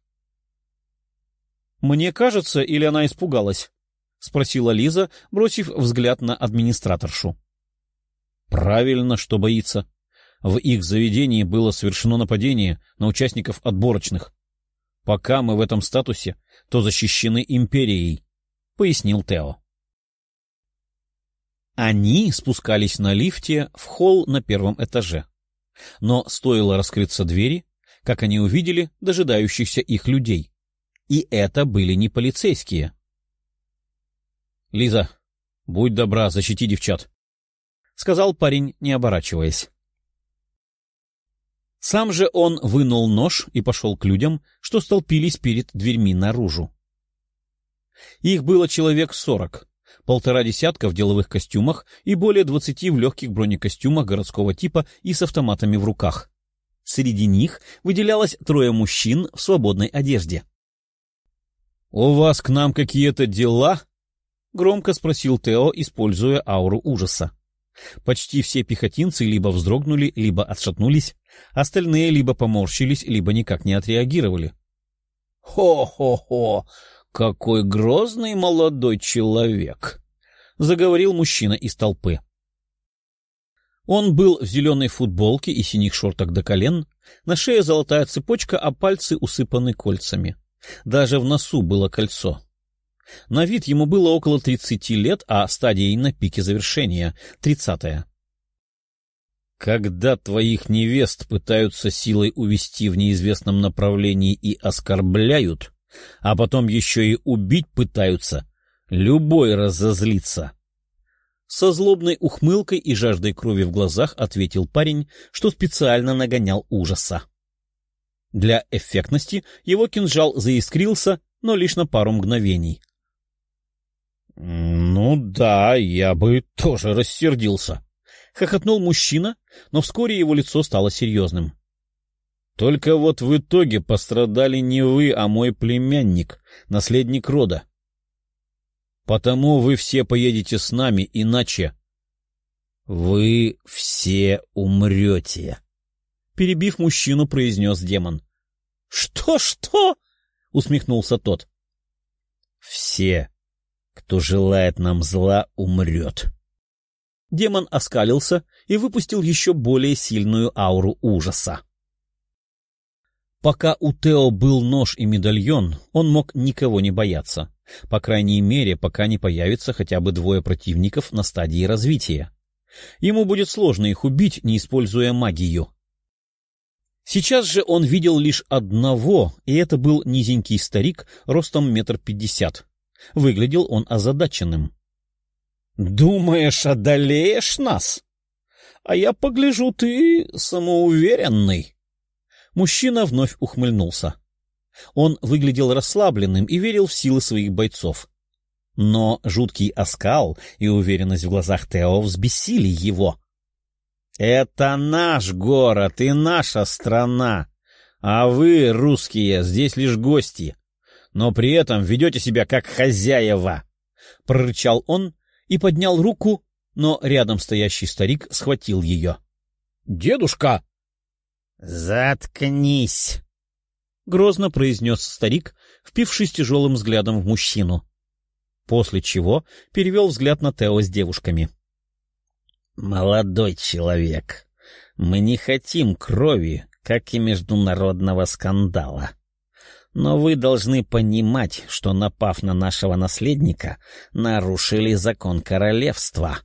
«Мне кажется, или она испугалась?» — спросила Лиза, бросив взгляд на администраторшу. Правильно, что боится. В их заведении было совершено нападение на участников отборочных. Пока мы в этом статусе, то защищены империей, — пояснил Тео. Они спускались на лифте в холл на первом этаже. Но стоило раскрыться двери, как они увидели дожидающихся их людей. И это были не полицейские. — Лиза, будь добра, защити девчат, — сказал парень, не оборачиваясь. Сам же он вынул нож и пошел к людям, что столпились перед дверьми наружу. Их было человек 40, 1,5 десятка в деловых костюмах и более 20 в легких бронекостюмах городского типа и с автоматами в руках. Среди них выделялось 3 мужчин в свободной одежде. — У вас к нам какие-то дела? — громко спросил Тео, используя ауру ужаса. Почти все пехотинцы либо вздрогнули, либо отшатнулись, остальные либо поморщились, либо никак не отреагировали. — Хо-хо-хо! Какой грозный молодой человек! — заговорил мужчина из толпы. Он был в зеленой футболке и синих шортах до колен, на шее золотая цепочка, а пальцы усыпаны кольцами. Даже в носу было кольцо. На вид ему было около 30 лет, а стадией на пике завершения — 30-я. Когда твоих невест пытаются силой увести в неизвестном направлении и оскорбляют, а потом еще и убить пытаются, любой разозлится. Со злобной ухмылкой и жаждой крови в глазах ответил парень, что специально нагонял ужаса. Для эффектности его кинжал заискрился, но лишь на пару мгновений. — Ну да, я бы тоже рассердился, — хохотнул мужчина, но вскоре его лицо стало серьезным. — Только вот в итоге пострадали не вы, а мой племянник, наследник рода. Потому вы все поедете с нами, иначе вы все умрете. Перебив мужчину, произнес демон. — Что? — усмехнулся тот. — Все, кто желает нам зла, умрет. Демон оскалился и выпустил еще более сильную ауру ужаса. Пока у Тео был нож и медальон, он мог никого не бояться. По крайней мере, пока не появится хотя бы 2 противников на стадии развития. Ему будет сложно их убить, не используя магию. Сейчас же он видел лишь одного, и это был низенький старик ростом 1,50 м. Выглядел он озадаченным. — Думаешь, одолеешь нас? А я погляжу, ты самоуверенный. Мужчина вновь ухмыльнулся. Он выглядел расслабленным и верил в силы своих бойцов. Но жуткий оскал и уверенность в глазах Тео взбесили его. — Это наш город и наша страна, а вы, русские, здесь лишь гости, но при этом ведете себя как хозяева, — прорычал он и поднял руку, но рядом стоящий старик схватил ее. — Дедушка! — Заткнись! — грозно произнес старик, впившись тяжелым взглядом в мужчину. После чего перевел взгляд на Тео с девушками. — Молодой человек, мы не хотим крови, как и международного скандала. Но вы должны понимать, что, напав на нашего наследника, нарушили закон королевства.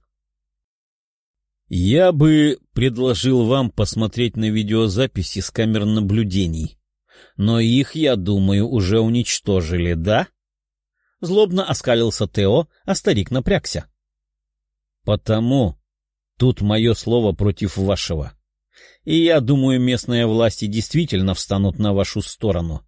Я бы предложил вам посмотреть на видеозаписи с камер наблюдений, но их, я думаю, уже уничтожили, да? Злобно оскалился Тео, а старик напрягся. Потому тут мое слово против вашего. И я думаю, местные власти действительно встанут на вашу сторону.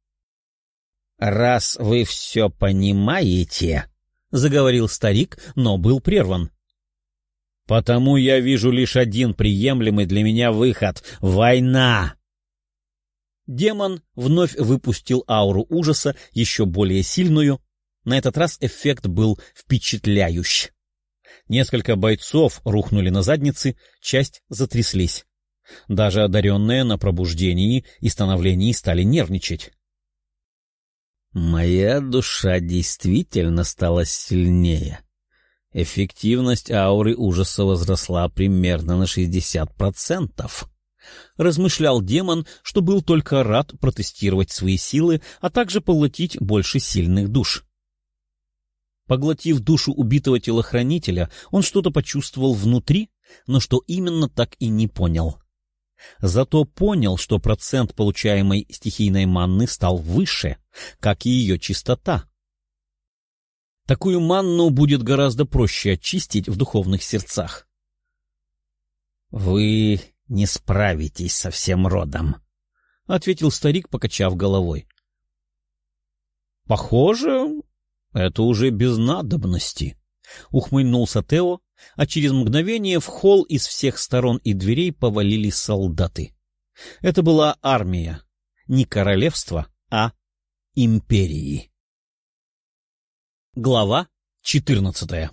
«Раз вы все понимаете», — заговорил старик, но был прерван. «Потому я вижу лишь один приемлемый для меня выход — война!» Демон вновь выпустил ауру ужаса, еще более сильную. На этот раз эффект был впечатляющий. Несколько бойцов рухнули на задницы, часть затряслись. Даже одаренные на пробуждении и становлении стали нервничать. Моя душа действительно стала сильнее. Эффективность ауры ужаса возросла примерно на 60%. Размышлял демон, что был только рад протестировать свои силы, а также поглотить больше сильных душ. Поглотив душу убитого телохранителя, он что-то почувствовал внутри, но что именно, так и не понял. Зато понял, что процент получаемой стихийной манны стал выше, как и ее чистота. Такую манну будет гораздо проще очистить в духовных сердцах. — Вы не справитесь со всем родом, — ответил старик, покачав головой. — Похоже, это уже без надобности, — ухмыльнулся Тео, а через мгновение в холл из всех сторон и дверей повалились солдаты. Это была армия, не королевства, а империи. Глава 14.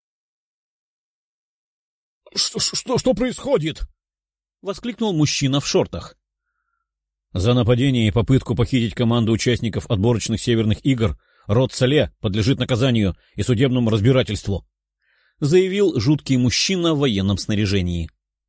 Что происходит? — воскликнул мужчина в шортах. — За нападение и попытку похитить команду участников отборочных северных игр род Сале подлежит наказанию и судебному разбирательству, — заявил жуткий мужчина в военном снаряжении.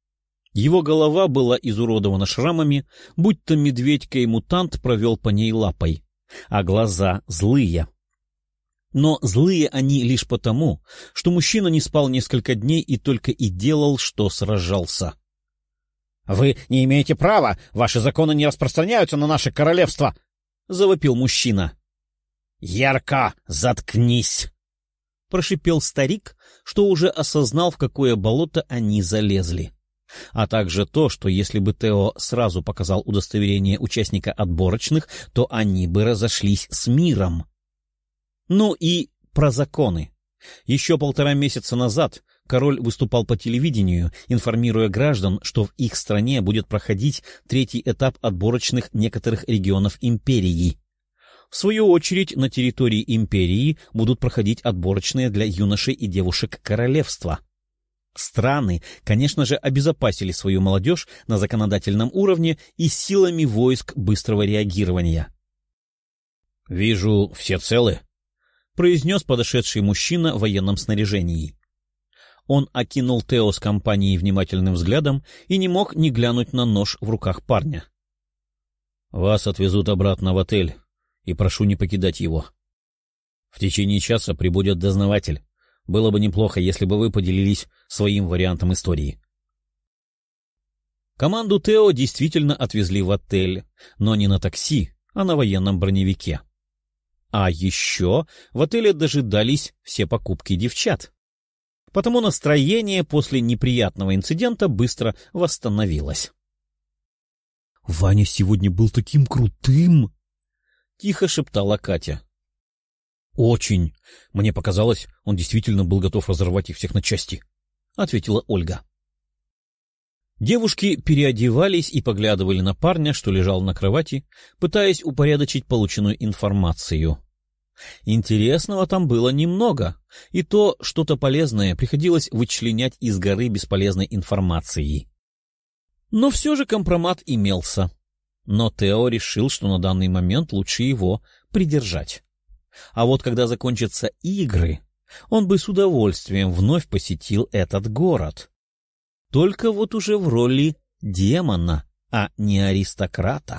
Его голова была изуродована шрамами, будто медведь-мутант провел по ней лапой, а глаза злые. Но злые они лишь потому, что мужчина не спал несколько дней и только и делал, что сражался. — Вы не имеете права! Ваши законы не распространяются на наше королевство! — завопил мужчина. — Ярко, заткнись! — прошипел старик, что уже осознал, в какое болото они залезли. А также то, что если бы Тео сразу показал удостоверение участника отборочных, то они бы разошлись с миром. Ну и про законы. Еще 1,5 месяца назад король выступал по телевидению, информируя граждан, что в их стране будет проходить 3-й этап отборочных некоторых регионов империи. В свою очередь, на территории империи будут проходить отборочные для юношей и девушек королевства. Страны, конечно же, обезопасили свою молодежь на законодательном уровне и силами войск быстрого реагирования. — Вижу, все целы, — произнес подошедший мужчина в военном снаряжении. Он окинул Тео с компанией внимательным взглядом и не мог не глянуть на нож в руках парня. — Вас отвезут обратно в отель, и прошу не покидать его. В течение часа прибудет дознаватель. Было бы неплохо, если бы вы поделились своим вариантом истории. Команду Тео действительно отвезли в отель, но не на такси, а на военном броневике. А еще в отеле дожидались все покупки девчат. Потому настроение после неприятного инцидента быстро восстановилось. — Ваня сегодня был таким крутым! — тихо шептала Катя. — Очень. Мне показалось, он действительно был готов разорвать их всех на части, — ответила Ольга. Девушки переодевались и поглядывали на парня, что лежал на кровати, пытаясь упорядочить полученную информацию. Интересного там было немного, и то что-то полезное приходилось вычленять из горы бесполезной информации. Но все же компромат имелся. Но Тео решил, что на данный момент лучше его придержать. А вот когда закончатся игры, он бы с удовольствием вновь посетил этот город. Только вот уже в роли демона, а не аристократа.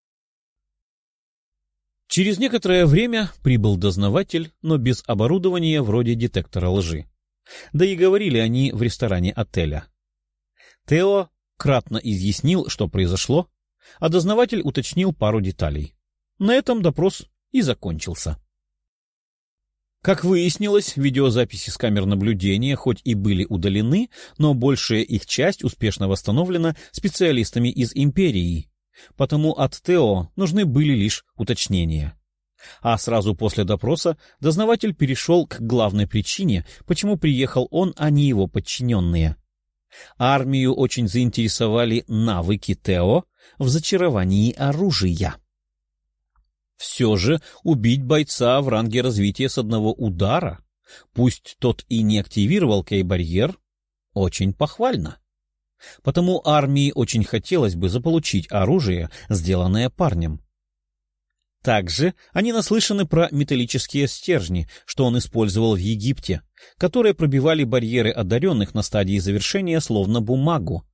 Через некоторое время прибыл дознаватель, но без оборудования вроде детектора лжи. Да и говорили они в ресторане отеля. Тео кратно изъяснил, что произошло, а дознаватель уточнил пару деталей. На этом допрос и закончился. Как выяснилось, видеозаписи с камер наблюдения хоть и были удалены, но большая их часть успешно восстановлена специалистами из империи, потому от Тео нужны были лишь уточнения. А сразу после допроса дознаватель перешел к главной причине, почему приехал он, а не его подчиненные. Армию очень заинтересовали навыки Тео в зачаровании оружия. Все же убить бойца в ранге развития с одного удара, пусть тот и не активировал кей-барьер, очень похвально. Потому армии очень хотелось бы заполучить оружие, сделанное парнем. Также они наслышаны про металлические стержни, что он использовал в Египте, которые пробивали барьеры одаренных на стадии завершения словно бумагу.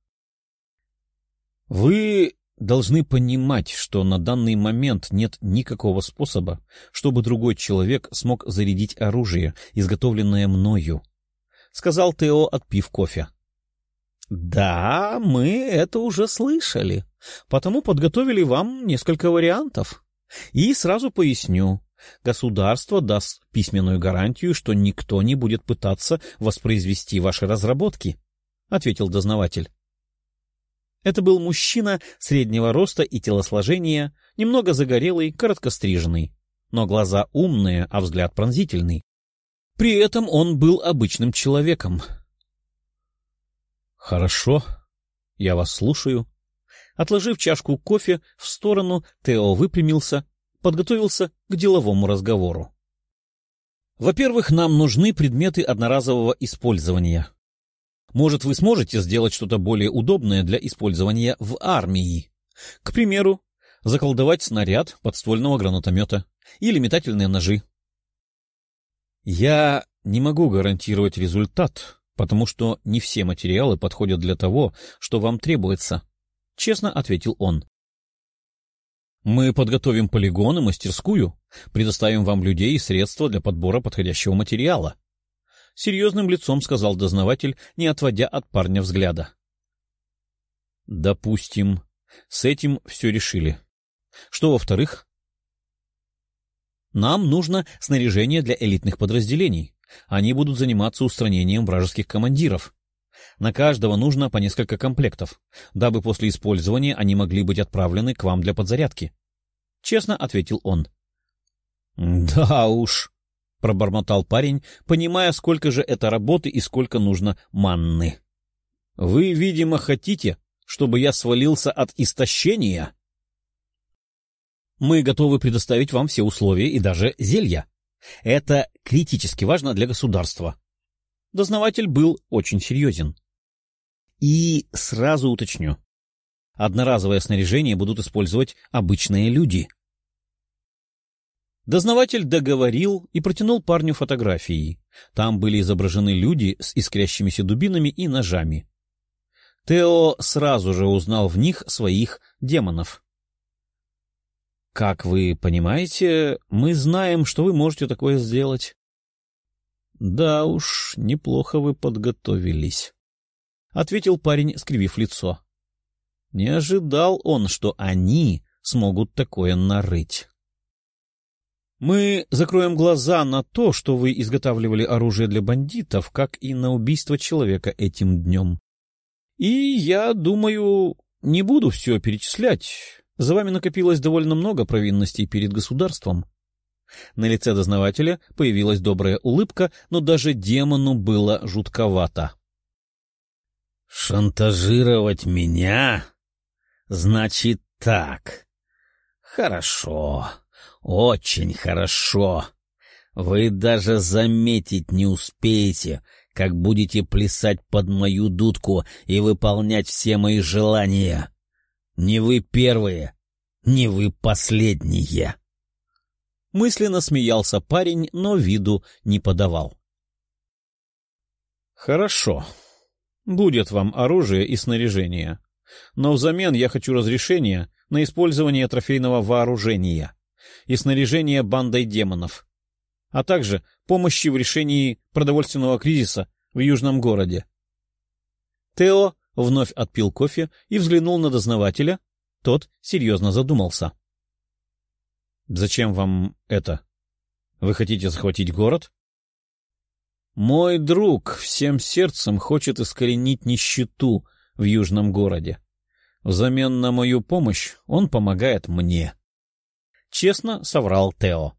Вы должны понимать, что на данный момент нет никакого способа, чтобы другой человек смог зарядить оружие, изготовленное мною, — сказал Тео, отпив кофе. — Да, мы это уже слышали, потому подготовили вам несколько вариантов. И сразу поясню, государство даст письменную гарантию, что никто не будет пытаться воспроизвести ваши разработки, — ответил дознаватель. Это был мужчина среднего роста и телосложения, немного загорелый, короткостриженный, но глаза умные, а взгляд пронзительный. При этом он был обычным человеком. — Хорошо, я вас слушаю. Отложив чашку кофе в сторону, Тео выпрямился, подготовился к деловому разговору. Во-первых, нам нужны предметы одноразового использования. Может, вы сможете сделать что-то более удобное для использования в армии? К примеру, заколдовать снаряд подствольного гранатомета или метательные ножи. Я не могу гарантировать результат, потому что не все материалы подходят для того, что вам требуется, — честно ответил он. Мы подготовим полигон и мастерскую, предоставим вам людей и средства для подбора подходящего материала. Серьезным лицом сказал дознаватель, не отводя от парня взгляда. Допустим, с этим все решили. Что во-вторых? Нам нужно снаряжение для элитных подразделений. Они будут заниматься устранением вражеских командиров. На каждого нужно по несколько комплектов, дабы после использования они могли быть отправлены к вам для подзарядки. Честно ответил он. — Да уж, — пробормотал парень, понимая, сколько же это работы и сколько нужно манны. — Вы, видимо, хотите, чтобы я свалился от истощения? Мы готовы предоставить вам все условия и даже зелья. Это критически важно для государства. Дознаватель был очень серьезен. И сразу уточню. Одноразовое снаряжение будут использовать обычные люди. Дознаватель договорил и протянул парню фотографии. Там были изображены люди с искрящимися дубинами и ножами. Тео сразу же узнал в них своих демонов. Как вы понимаете, мы знаем, что вы можете такое сделать. Да уж, неплохо вы подготовились, — ответил парень, скривив лицо. Не ожидал он, что они смогут такое нарыть. Мы закроем глаза на то, что вы изготавливали оружие для бандитов, как и на убийство человека этим днем. И я думаю, не буду все перечислять. За вами накопилось довольно много провинностей перед государством. На лице дознавателя появилась добрая улыбка, но даже демону было жутковато. — Шантажировать меня? Значит так. Хорошо, очень хорошо. Вы даже заметить не успеете, как будете плясать под мою дудку и выполнять все мои желания. Не вы первые, не вы последние. Мысленно смеялся парень, но виду не подавал. Хорошо. Будет вам оружие и снаряжение. Но взамен я хочу разрешения на использование трофейного вооружения и снаряжения бандой демонов, а также помощи в решении продовольственного кризиса в южном городе. Тео вновь отпил кофе и взглянул на дознавателя. Тот серьезно задумался. — Зачем вам это? Вы хотите захватить город? — Мой друг всем сердцем хочет искоренить нищету в южном городе. Взамен на мою помощь он помогает мне. Честно соврал Тео.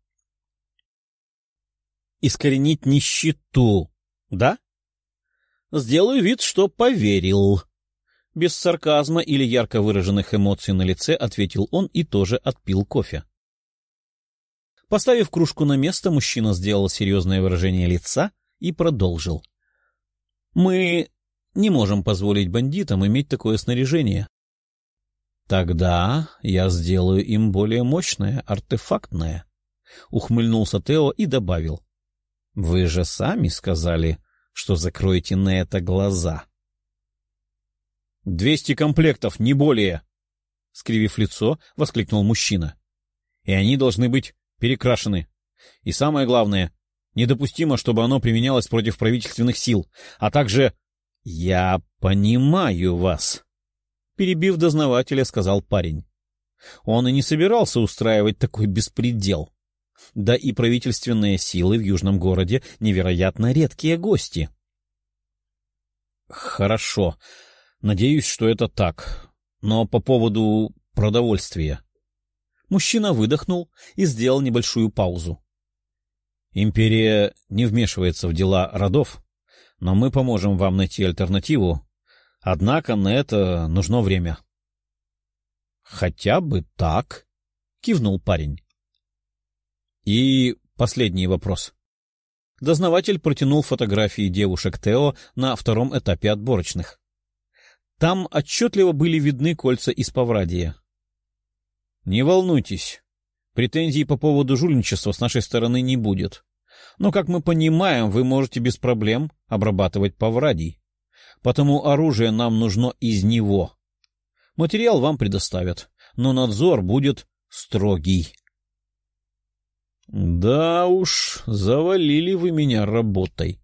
— Искоренить нищету, да? Сделаю вид, что поверил. Без сарказма или ярко выраженных эмоций на лице ответил он и тоже отпил кофе. Поставив кружку на место, мужчина сделал серьезное выражение лица и продолжил. — Мы не можем позволить бандитам иметь такое снаряжение. — Тогда я сделаю им более мощное, артефактное, — ухмыльнулся Тео и добавил. — Вы же сами сказали, что закроете на это глаза. — 200 комплектов, не более! — скривив лицо, воскликнул мужчина. — И они должны быть перекрашены. И самое главное, недопустимо, чтобы оно применялось против правительственных сил, а также... — Я понимаю вас, — перебив дознавателя, сказал парень. Он и не собирался устраивать такой беспредел. Да и правительственные силы в южном городе невероятно редкие гости. — Хорошо. Надеюсь, что это так. Но по поводу продовольствия... Мужчина выдохнул и сделал небольшую паузу. Империя не вмешивается в дела родов, но мы поможем вам найти альтернативу. Однако на это нужно время. — Хотя бы так, — кивнул парень. И последний вопрос. Дознаватель протянул фотографии девушек Тео на втором этапе отборочных. Там отчетливо были видны кольца из Паврадия. Не волнуйтесь, претензий по поводу жульничества с нашей стороны не будет. Но, как мы понимаем, вы можете без проблем обрабатывать Паврадий, потому оружие нам нужно из него. Материал вам предоставят, но надзор будет строгий. — Да уж, завалили вы меня работой,